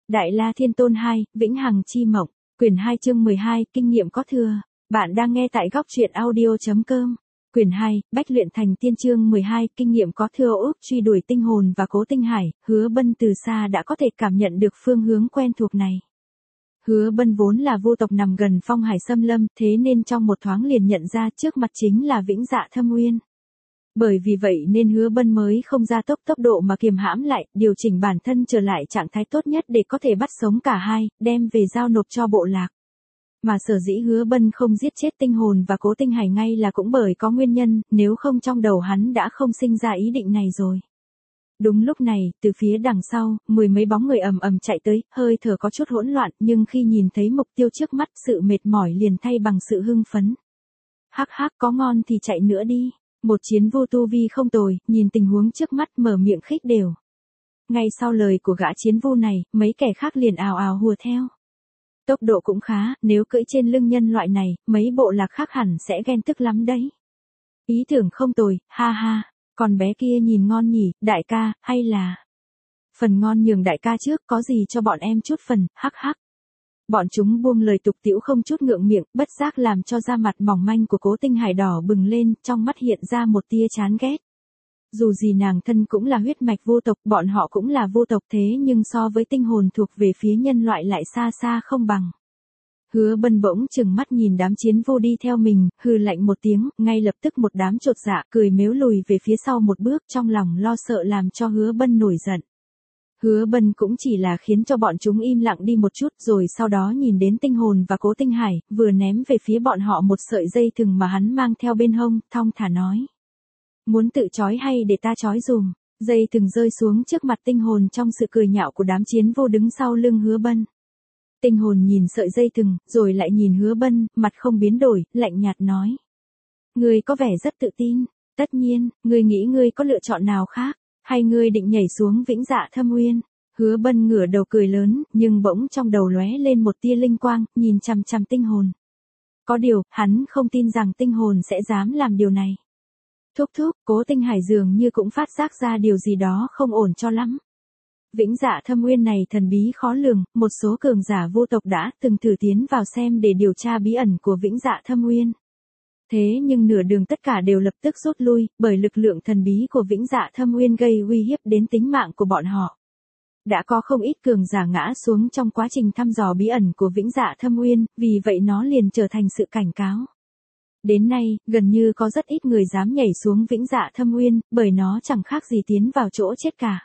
Đại La Thiên Tôn 2, Vĩnh Hằng Chi Mộng, quyển 2 chương 12, kinh nghiệm có thừa. Bạn đang nghe tại góc truyện audio.com. Quyển 2, Bách luyện thành tiên chương 12, kinh nghiệm có thừa. Ước truy đuổi tinh hồn và Cố Tinh Hải, Hứa Bân từ xa đã có thể cảm nhận được phương hướng quen thuộc này. Hứa Bân vốn là vô tộc nằm gần Phong Hải Xâm Lâm, thế nên trong một thoáng liền nhận ra trước mặt chính là Vĩnh Dạ Thâm Uyên. Bởi vì vậy nên Hứa Bân mới không ra tốc độ mà kiềm hãm lại, điều chỉnh bản thân trở lại trạng thái tốt nhất để có thể bắt sống cả hai, đem về giao nộp cho bộ lạc. Mà sở dĩ Hứa Bân không giết chết tinh hồn và Cố Tinh Hải ngay là cũng bởi có nguyên nhân, nếu không trong đầu hắn đã không sinh ra ý định này rồi. Đúng lúc này, từ phía đằng sau, mười mấy bóng người ầm ầm chạy tới, hơi thở có chút hỗn loạn, nhưng khi nhìn thấy mục tiêu trước mắt, sự mệt mỏi liền thay bằng sự hưng phấn. Hắc hắc, có ngon thì chạy nữa đi. Một chiến vô tu vi không tồi, nhìn tình huống trước mắt mở miệng khích đều. Ngay sau lời của gã chiến vu này, mấy kẻ khác liền ào ào hùa theo. Tốc độ cũng khá, nếu cưỡi trên lưng nhân loại này, mấy bộ lạc khác hẳn sẽ ghen tức lắm đấy. Ý tưởng không tồi, ha ha, còn bé kia nhìn ngon nhỉ, đại ca, hay là... Phần ngon nhường đại ca trước, có gì cho bọn em chút phần, hắc hắc. Bọn chúng buông lời tục tĩu không chút ngượng miệng, bất giác làm cho da mặt mỏng manh của Cố Tinh Hải đỏ bừng lên, trong mắt hiện ra một tia chán ghét. Dù gì nàng thân cũng là huyết mạch vô tộc, bọn họ cũng là vô tộc thế nhưng so với tinh hồn thuộc về phía nhân loại lại xa xa không bằng. Hứa Bân bỗng chừng mắt nhìn đám chiến vô đi theo mình, hừ lạnh một tiếng, ngay lập tức một đám chột dạ cười mếu lùi về phía sau một bước, trong lòng lo sợ làm cho Hứa Bân nổi giận. Hứa Bân cũng chỉ là khiến cho bọn chúng im lặng đi một chút rồi sau đó nhìn đến tinh hồn và Cố Tinh Hải, vừa ném về phía bọn họ một sợi dây thừng mà hắn mang theo bên hông, thong thả nói. Muốn tự trói hay để ta trói dùm? Dây thừng rơi xuống trước mặt tinh hồn trong sự cười nhạo của đám chiến vô đứng sau lưng Hứa Bân. Tinh hồn nhìn sợi dây thừng, rồi lại nhìn Hứa Bân, mặt không biến đổi, lạnh nhạt nói. Ngươi có vẻ rất tự tin, tất nhiên, ngươi nghĩ ngươi có lựa chọn nào khác? Hay ngươi định nhảy xuống Vĩnh Dạ Thâm Uyên? Hứa Bân ngửa đầu cười lớn, nhưng bỗng trong đầu lóe lên một tia linh quang, nhìn chằm chằm tinh hồn. Có điều, hắn không tin rằng tinh hồn sẽ dám làm điều này. Thúc, Cố Tinh Hải dường như cũng phát giác ra điều gì đó không ổn cho lắm. Vĩnh Dạ Thâm Uyên này thần bí khó lường, một số cường giả vô tộc đã từng thử tiến vào xem để điều tra bí ẩn của Vĩnh Dạ Thâm Uyên. Thế nhưng nửa đường tất cả đều lập tức rút lui, bởi lực lượng thần bí của Vĩnh Dạ Thâm Uyên gây uy hiếp đến tính mạng của bọn họ. Đã có không ít cường giả ngã xuống trong quá trình thăm dò bí ẩn của Vĩnh Dạ Thâm Uyên, vì vậy nó liền trở thành sự cảnh cáo. Đến nay, gần như có rất ít người dám nhảy xuống Vĩnh Dạ Thâm Uyên, bởi nó chẳng khác gì tiến vào chỗ chết cả.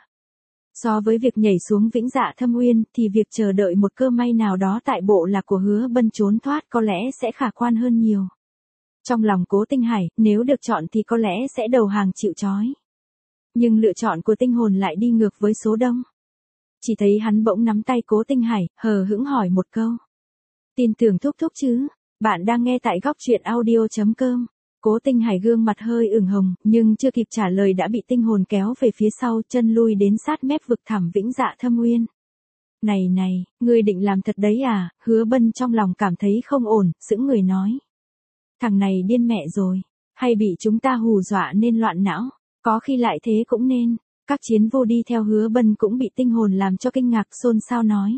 So với việc nhảy xuống Vĩnh Dạ Thâm Uyên, thì việc chờ đợi một cơ may nào đó tại bộ lạc của Hứa Bân trốn thoát có lẽ sẽ khả quan hơn nhiều. Trong lòng Cố Tinh Hải, nếu được chọn thì có lẽ sẽ đầu hàng chịu trói. Nhưng lựa chọn của tinh hồn lại đi ngược với số đông. Chỉ thấy hắn bỗng nắm tay Cố Tinh Hải, hờ hững hỏi một câu. Tin tưởng thúc chứ? Bạn đang nghe tại góc truyện audio.com. Cố Tinh Hải gương mặt hơi ửng hồng, nhưng chưa kịp trả lời đã bị tinh hồn kéo về phía sau, chân lui đến sát mép vực thẳm Vĩnh Dạ Thâm Uyên. Này, ngươi định làm thật đấy à? Hứa Bân trong lòng cảm thấy không ổn, sững người nói. Thằng này điên mẹ rồi, hay bị chúng ta hù dọa nên loạn não, có khi lại thế cũng nên. Các chiến vô đi theo Hứa Bân cũng bị tinh hồn làm cho kinh ngạc xôn xao nói.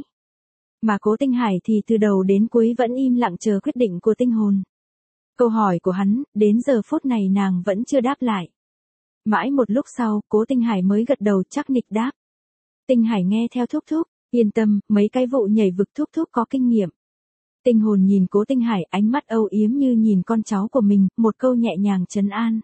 Mà Cố Tinh Hải thì từ đầu đến cuối vẫn im lặng chờ quyết định của tinh hồn. Câu hỏi của hắn, đến giờ phút này nàng vẫn chưa đáp lại. Mãi một lúc sau, Cố Tinh Hải mới gật đầu chắc nịch đáp. Tinh Hải nghe theo thúc, yên tâm, mấy cái vụ nhảy vực thúc có kinh nghiệm. Tinh hồn nhìn Cố Tinh Hải, ánh mắt âu yếm như nhìn con cháu của mình, một câu nhẹ nhàng trấn an.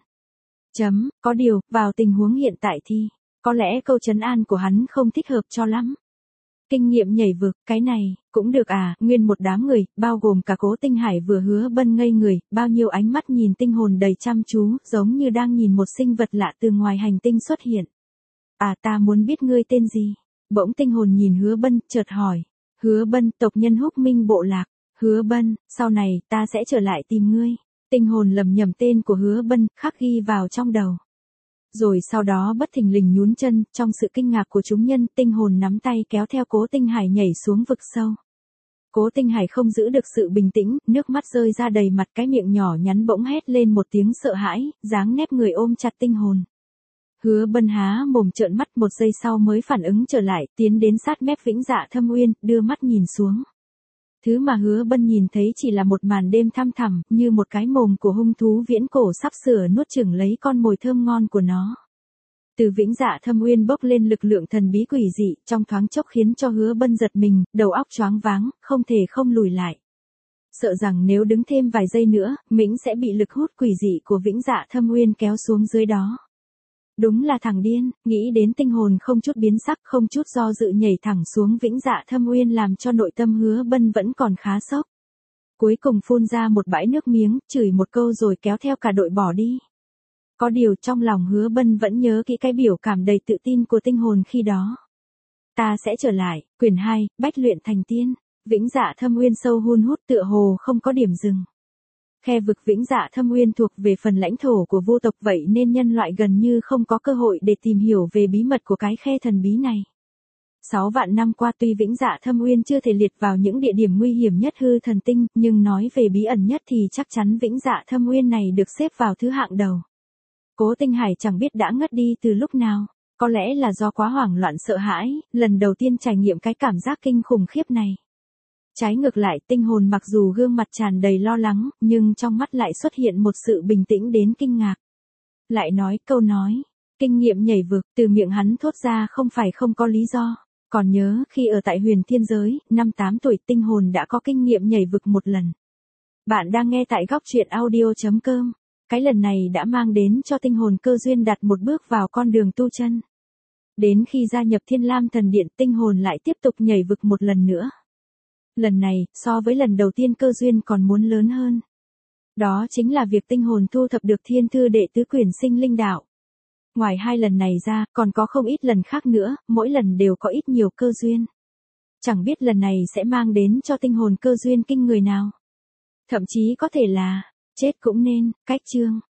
Có điều, vào tình huống hiện tại thì, có lẽ câu trấn an của hắn không thích hợp cho lắm. Kinh nghiệm nhảy vực, cái này, cũng được à? Nguyên một đám người, bao gồm cả Cố Tinh Hải vừa Hứa Bân ngây người, bao nhiêu ánh mắt nhìn tinh hồn đầy chăm chú, giống như đang nhìn một sinh vật lạ từ ngoài hành tinh xuất hiện. À, ta muốn biết ngươi tên gì? Bỗng tinh hồn nhìn Hứa Bân, chợt hỏi. Hứa Bân, tộc nhân Húc Minh bộ lạc. Hứa Bân, sau này, ta sẽ trở lại tìm ngươi. Tinh hồn lầm nhầm tên của Hứa Bân, khắc ghi vào trong đầu. Rồi sau đó bất thình lình nhún chân, trong sự kinh ngạc của chúng nhân, tinh hồn nắm tay kéo theo Cố Tinh Hải nhảy xuống vực sâu. Cố Tinh Hải không giữ được sự bình tĩnh, nước mắt rơi ra đầy mặt, cái miệng nhỏ nhắn bỗng hét lên một tiếng sợ hãi, dáng nép người ôm chặt tinh hồn. Hứa Bân há mồm trợn mắt, một giây sau mới phản ứng trở lại, tiến đến sát mép Vĩnh Dạ Thâm Uyên, đưa mắt nhìn xuống. Thứ mà Hứa Bân nhìn thấy chỉ là một màn đêm thăm thẳm, như một cái mồm của hung thú viễn cổ sắp sửa nuốt chửng lấy con mồi thơm ngon của nó. Từ Vĩnh Dạ Thâm Uyên bốc lên lực lượng thần bí quỷ dị, trong thoáng chốc khiến cho Hứa Bân giật mình, đầu óc choáng váng, không thể không lùi lại. Sợ rằng nếu đứng thêm vài giây nữa, mình sẽ bị lực hút quỷ dị của Vĩnh Dạ Thâm Uyên kéo xuống dưới đó. Đúng là thằng điên, nghĩ đến tinh hồn không chút biến sắc, không chút do dự nhảy thẳng xuống Vĩnh Dạ Thâm Uyên, làm cho nội tâm Hứa Bân vẫn còn khá sốc. Cuối cùng phun ra một bãi nước miếng, chửi một câu rồi kéo theo cả đội bỏ đi. Có điều trong lòng Hứa Bân vẫn nhớ kỹ cái biểu cảm đầy tự tin của tinh hồn khi đó. Ta sẽ trở lại, quyển 2, bách luyện thành tiên. Vĩnh Dạ Thâm Uyên sâu hun hút tựa hồ không có điểm dừng. Khe vực Vĩnh Dạ Thâm Uyên thuộc về phần lãnh thổ của vô tộc, vậy nên nhân loại gần như không có cơ hội để tìm hiểu về bí mật của cái khe thần bí này. 6 vạn năm qua tuy Vĩnh Dạ Thâm Uyên chưa thể liệt vào những địa điểm nguy hiểm nhất hư thần tinh, nhưng nói về bí ẩn nhất thì chắc chắn Vĩnh Dạ Thâm Uyên này được xếp vào thứ hạng đầu. Cố Tinh Hải chẳng biết đã ngất đi từ lúc nào, có lẽ là do quá hoảng loạn sợ hãi, lần đầu tiên trải nghiệm cái cảm giác kinh khủng khiếp này. Trái ngược lại, tinh hồn mặc dù gương mặt tràn đầy lo lắng, nhưng trong mắt lại xuất hiện một sự bình tĩnh đến kinh ngạc. Lại nói câu nói, kinh nghiệm nhảy vực, từ miệng hắn thốt ra không phải không có lý do. Còn nhớ khi ở tại Huyền Thiên Giới, năm 8 tuổi tinh hồn đã có kinh nghiệm nhảy vực một lần. Bạn đang nghe tại góc truyện audio.com. Cái lần này đã mang đến cho tinh hồn cơ duyên đặt một bước vào con đường tu chân. Đến khi gia nhập Thiên Lam Thần Điện, tinh hồn lại tiếp tục nhảy vực một lần nữa. Lần này, so với lần đầu tiên cơ duyên còn muốn lớn hơn. Đó chính là việc tinh hồn thu thập được thiên thư đệ tứ quyển sinh linh đạo. Ngoài 2 lần này ra, còn có không ít lần khác nữa, mỗi lần đều có ít nhiều cơ duyên. Chẳng biết lần này sẽ mang đến cho tinh hồn cơ duyên kinh người nào. Thậm chí có thể là, chết cũng nên, cách chương.